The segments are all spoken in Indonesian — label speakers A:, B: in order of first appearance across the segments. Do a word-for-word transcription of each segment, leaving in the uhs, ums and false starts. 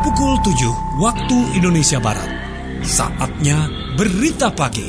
A: pukul tujuh waktu Indonesia Barat. Saatnya Berita Pagi.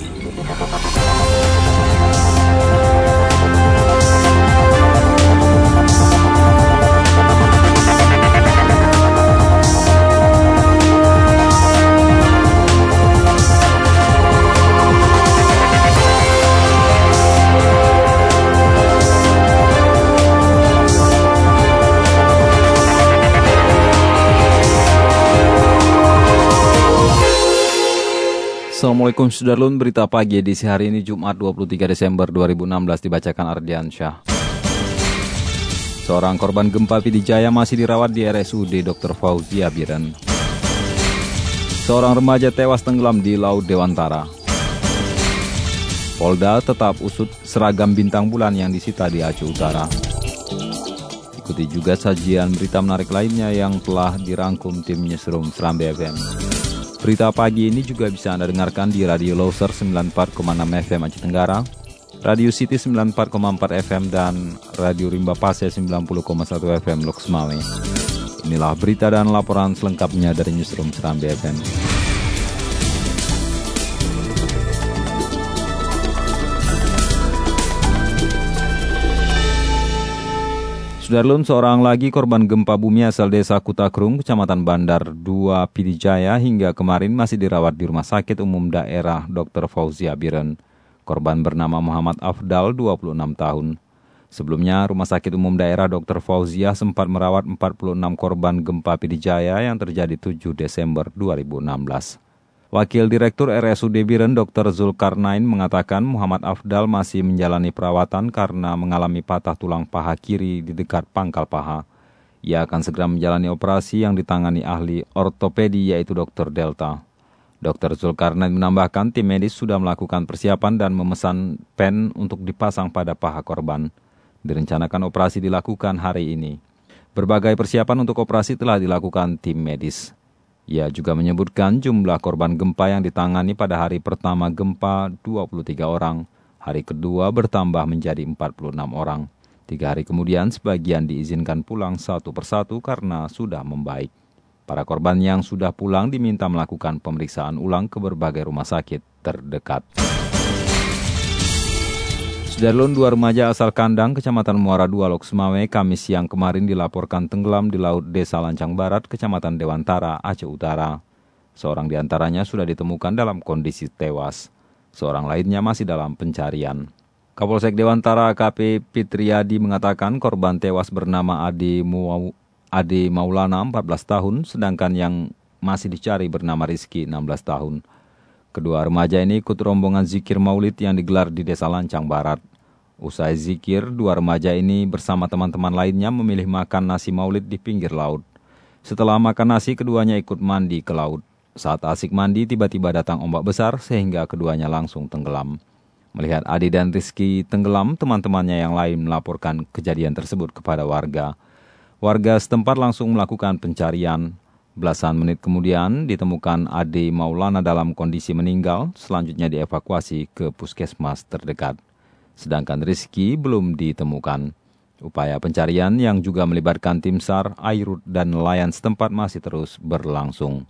B: Assalamualaikum Sudarlun, berita pagi edisi hari ini Jumat dua puluh tiga Desember dua ribu enam belas dibacakan Ardian Syah. Seorang korban gempa Pidijaya masih dirawat di R S U D dokter Fauzia Biren. Seorang remaja tewas tenggelam di Laut Dewantara. Polda tetap usut seragam bintang bulan yang disita di Aceh Utara. Ikuti juga sajian berita menarik lainnya yang telah dirangkum tim Newsroom Serambi F M. Berita pagi ini juga bisa Anda dengarkan di Radio Loser sembilan puluh empat koma enam F M Aceh Tenggara, Radio City sembilan puluh empat koma empat F M, dan Radio Rimba Pase sembilan puluh koma satu F M Loks Mawai. Inilah berita dan laporan selengkapnya dari Newsroom Serambi F M. Sudarlun, seorang lagi korban gempa bumi asal desa Kutakrung, Kecamatan Bandar dua, Pidijaya, hingga kemarin masih dirawat di Rumah Sakit Umum Daerah dokter Fauzia Biren. Korban bernama Muhammad Afdal, dua puluh enam tahun. Sebelumnya, Rumah Sakit Umum Daerah dokter Fauzia sempat merawat empat puluh enam korban gempa Pidijaya yang terjadi tujuh Desember dua ribu enam belas. Wakil Direktur R S U D Biren, dokter Zulkarnain, mengatakan Muhammad Afdal masih menjalani perawatan karena mengalami patah tulang paha kiri di dekat pangkal paha. Ia akan segera menjalani operasi yang ditangani ahli ortopedi yaitu dokter Delta. dokter Zulkarnain menambahkan tim medis sudah melakukan persiapan dan memesan pen untuk dipasang pada paha korban. Direncanakan operasi dilakukan hari ini. Berbagai persiapan untuk operasi telah dilakukan tim medis. Ia juga menyebutkan jumlah korban gempa yang ditangani pada hari pertama gempa dua puluh tiga orang. Hari kedua bertambah menjadi empat puluh enam orang. Tiga hari kemudian sebagian diizinkan pulang satu persatu karena sudah membaik. Para korban yang sudah pulang diminta melakukan pemeriksaan ulang ke berbagai rumah sakit terdekat. Sudarlun, dua remaja asal Kandang, Kecamatan Muara dua, Loks Mawai, Kamis siang kemarin dilaporkan tenggelam di Laut Desa Lancang Barat, Kecamatan Dewantara, Aceh Utara. Seorang di antaranya sudah ditemukan dalam kondisi tewas. Seorang lainnya masih dalam pencarian. Kapolsek Dewantara A K P Fitriadi mengatakan korban tewas bernama Ade, Mu- Ade Maulana, empat belas tahun, sedangkan yang masih dicari bernama Rizky, enam belas tahun. Kedua remaja ini ikut rombongan zikir maulid yang digelar di Desa Lancang Barat. Usai zikir, dua remaja ini bersama teman-teman lainnya memilih makan nasi maulid di pinggir laut. Setelah makan nasi, keduanya ikut mandi ke laut. Saat asik mandi, tiba-tiba datang ombak besar sehingga keduanya langsung tenggelam. Melihat Adi dan Rizky tenggelam, teman-temannya yang lain melaporkan kejadian tersebut kepada warga. Warga setempat langsung melakukan pencarian. Belasan menit kemudian ditemukan Ade Maulana dalam kondisi meninggal, selanjutnya dievakuasi ke puskesmas terdekat. Sedangkan Rizky belum ditemukan. Upaya pencarian yang juga melibatkan tim SAR, Airut, dan nelayan setempat masih terus berlangsung.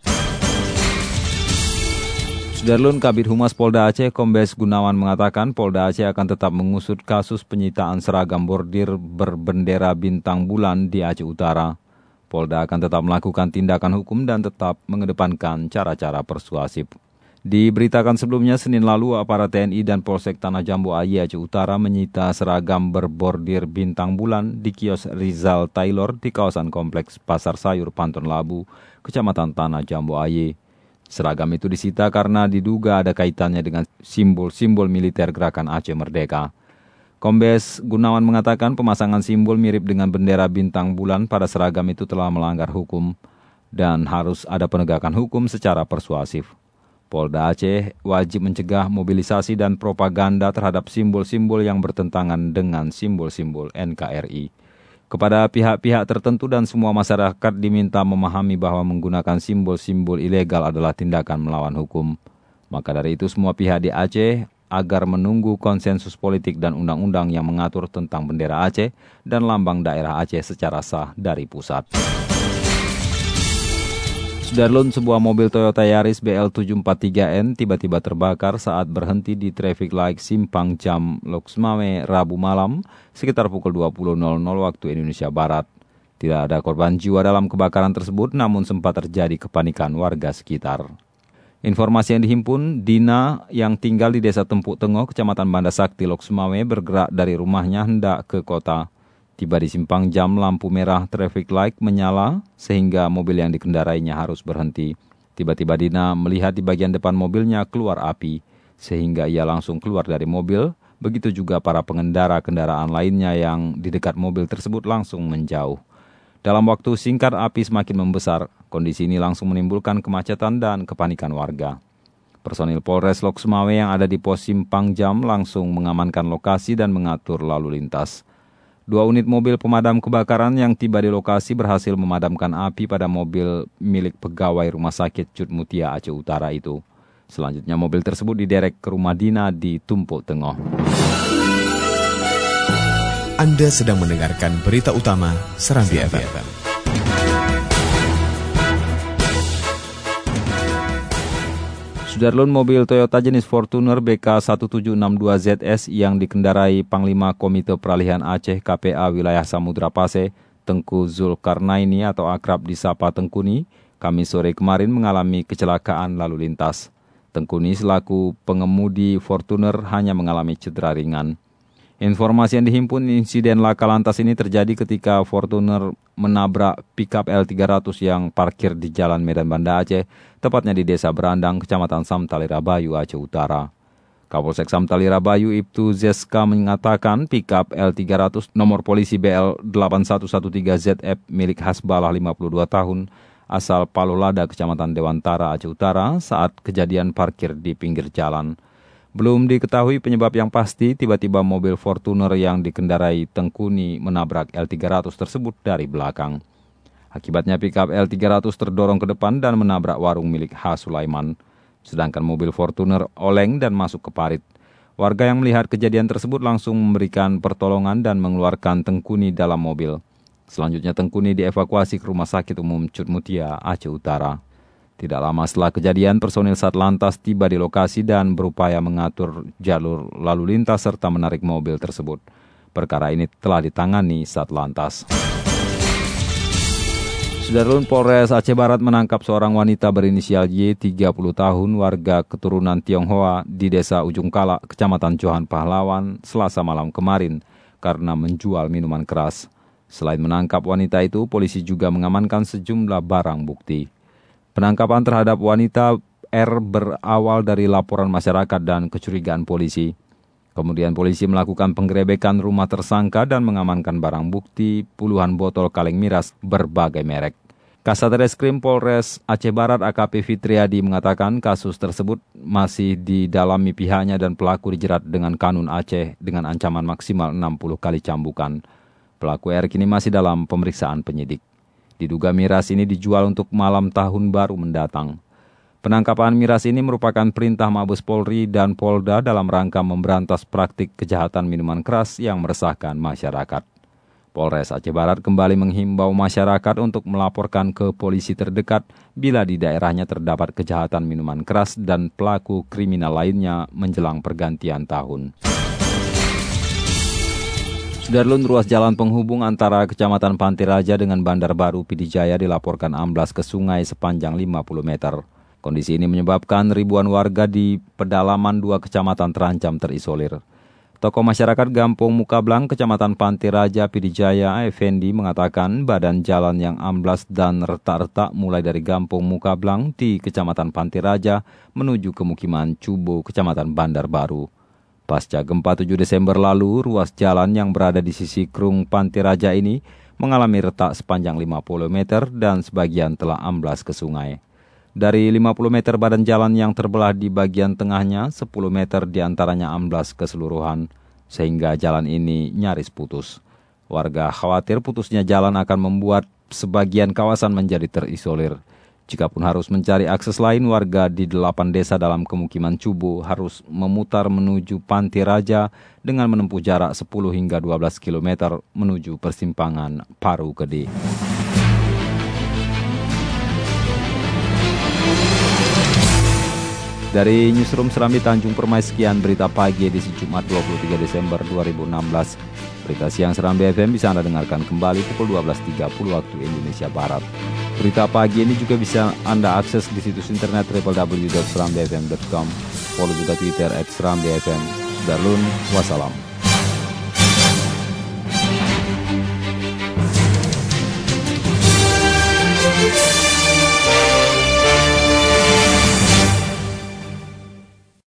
B: Sudarlun, Kabid Humas Polda Aceh, Kombes Gunawan mengatakan Polda Aceh akan tetap mengusut kasus penyitaan seragam bordir berbendera bintang bulan di Aceh Utara. Polda akan tetap melakukan tindakan hukum dan tetap mengedepankan cara-cara persuasif. Diberitakan sebelumnya, Senin lalu aparat T N I dan Polsek Tanah Jambu Aye Aceh Utara menyita seragam berbordir bintang bulan di kios Rizal Taylor di kawasan kompleks Pasar Sayur Panton Labu, Kecamatan Tanah Jambu Aye. Seragam itu disita karena diduga ada kaitannya dengan simbol-simbol militer Gerakan Aceh Merdeka. Kombes Gunawan mengatakan pemasangan simbol mirip dengan bendera bintang bulan pada seragam itu telah melanggar hukum dan harus ada penegakan hukum secara persuasif. Polda Aceh wajib mencegah mobilisasi dan propaganda terhadap simbol-simbol yang bertentangan dengan simbol-simbol N K R I. Kepada pihak-pihak tertentu dan semua masyarakat diminta memahami bahwa menggunakan simbol-simbol ilegal adalah tindakan melawan hukum. Maka dari itu semua pihak di Aceh agar menunggu konsensus politik dan undang-undang yang mengatur tentang bendera Aceh dan lambang daerah Aceh secara sah dari pusat. Sudarlun, sebuah mobil Toyota Yaris B L tujuh empat tiga N tiba-tiba terbakar saat berhenti di traffic light Simpang Jam Loksmawe Rabu malam sekitar pukul dua puluh nol nol waktu Indonesia Barat. Tidak ada korban jiwa dalam kebakaran tersebut, namun sempat terjadi kepanikan warga sekitar. Informasi yang dihimpun, Dina yang tinggal di Desa Tempuk Tengoh, Kecamatan Banda Sakti, Loksmawe bergerak dari rumahnya hendak ke kota. Tiba di simpang jam, lampu merah traffic light menyala sehingga mobil yang dikendarainya harus berhenti. Tiba-tiba Dina melihat di bagian depan mobilnya keluar api, sehingga ia langsung keluar dari mobil. Begitu juga para pengendara kendaraan lainnya yang di dekat mobil tersebut langsung menjauh. Dalam waktu singkat api semakin membesar. Kondisi ini langsung menimbulkan kemacetan dan kepanikan warga. Personil Polres Loksmawe yang ada di pos simpang jam langsung mengamankan lokasi dan mengatur lalu lintas. Dua unit mobil pemadam kebakaran yang tiba di lokasi berhasil memadamkan api pada mobil milik pegawai Rumah Sakit Cut Mutia Aceh Utara itu. Selanjutnya mobil tersebut diderek ke rumah Dina di Tumpuk Tengoh.
C: Anda sedang mendengarkan berita utama Serambi F M.
B: Sudarlun, mobil Toyota jenis Fortuner B K satu tujuh enam dua Z S yang dikendarai Panglima Komite Peralihan Aceh K P A Wilayah Samudra Pase, Tengku Zulkarnaini atau akrab disapa Tengkuni, Kamis sore kemarin mengalami kecelakaan lalu lintas. Tengkuni selaku pengemudi Fortuner hanya mengalami cedera ringan. Informasi yang dihimpun, insiden laka lantas ini terjadi ketika Fortuner menabrak pickup L tiga ratus yang parkir di Jalan Medan Banda Aceh, tepatnya di Desa Berandang, Kecamatan Samtali Rabayu, Aceh Utara. Kapolsek Samtali Rabayu Ibtu Zeska mengatakan pickup L tiga ratus nomor polisi B L delapan satu satu tiga Z F milik Hasbalah lima puluh dua tahun asal Palolada, Kecamatan Dewantara, Aceh Utara saat kejadian parkir di pinggir jalan. Belum diketahui penyebab yang pasti, tiba-tiba mobil Fortuner yang dikendarai Tengkuni menabrak L tiga ratus tersebut dari belakang. Akibatnya pickup L tiga ratus terdorong ke depan dan menabrak warung milik H. Sulaiman. Sedangkan mobil Fortuner oleng dan masuk ke parit. Warga yang melihat kejadian tersebut langsung memberikan pertolongan dan mengeluarkan Tengkuni dalam mobil. Selanjutnya Tengkuni dievakuasi ke Rumah Sakit Umum Cut Mutia, Aceh Utara. Tidak lama setelah kejadian, personil Satlantas tiba di lokasi dan berupaya mengatur jalur lalu lintas serta menarik mobil tersebut. Perkara ini telah ditangani Satlantas. Sudarlun, Polres Aceh Barat menangkap seorang wanita berinisial Y, tiga puluh tahun, warga keturunan Tionghoa di Desa Ujung Kala, Kecamatan Johan Pahlawan, Selasa malam kemarin karena menjual minuman keras. Selain menangkap wanita itu, polisi juga mengamankan sejumlah barang bukti. Penangkapan terhadap wanita R berawal dari laporan masyarakat dan kecurigaan polisi. Kemudian polisi melakukan penggerebekan rumah tersangka dan mengamankan barang bukti puluhan botol kaleng miras berbagai merek. Kasat Reskrim Polres Aceh Barat A K P Fitriadi mengatakan kasus tersebut masih didalami pihaknya dan pelaku dijerat dengan Kanun Aceh dengan ancaman maksimal enam puluh kali cambukan. Pelaku R kini masih dalam pemeriksaan penyidik. Diduga miras ini dijual untuk malam tahun baru mendatang. Penangkapan miras ini merupakan perintah Mabes Polri dan Polda dalam rangka memberantas praktik kejahatan minuman keras yang meresahkan masyarakat. Polres Aceh Barat kembali menghimbau masyarakat untuk melaporkan ke polisi terdekat bila di daerahnya terdapat kejahatan minuman keras dan pelaku kriminal lainnya menjelang pergantian tahun. Sudarlun, ruas jalan penghubung antara Kecamatan Pantai Raja dengan Bandar Baru Pidijaya dilaporkan amblas ke sungai sepanjang lima puluh meter. Kondisi ini menyebabkan ribuan warga di pedalaman dua kecamatan terancam terisolir. Tokoh masyarakat Gampung Mukablang, Kecamatan Pantai Raja Pidijaya, Effendi mengatakan badan jalan yang amblas dan retak-retak mulai dari Gampung Mukablang di Kecamatan Pantai Raja menuju kemukiman Cubo, Kecamatan Bandar Baru. Pasca gempa tujuh Desember lalu, ruas jalan yang berada di sisi Krung Pantai Raja ini mengalami retak sepanjang lima puluh meter dan sebagian telah amblas ke sungai. Dari lima puluh meter badan jalan yang terbelah di bagian tengahnya, sepuluh meter diantaranya amblas keseluruhan, sehingga jalan ini nyaris putus. Warga khawatir putusnya jalan akan membuat sebagian kawasan menjadi terisolir. Jikapun harus mencari akses lain, warga di delapan desa dalam kemukiman Cubo harus memutar menuju Pantai Raja dengan menempuh jarak sepuluh hingga dua belas kilometer menuju persimpangan Paru Gede. Dari Newsroom Serambi Tanjung Permai, sekian berita pagi edisi Jumat dua puluh tiga Desember dua ribu enam belas. Berita siang Serambi F M bisa Anda dengarkan kembali pukul dua belas tiga puluh waktu Indonesia Barat. Berita pagi ini juga bisa Anda akses di situs internet w w w titik serambi f m titik com. Follow juga Twitter at serambi f m. Darulun, wassalam.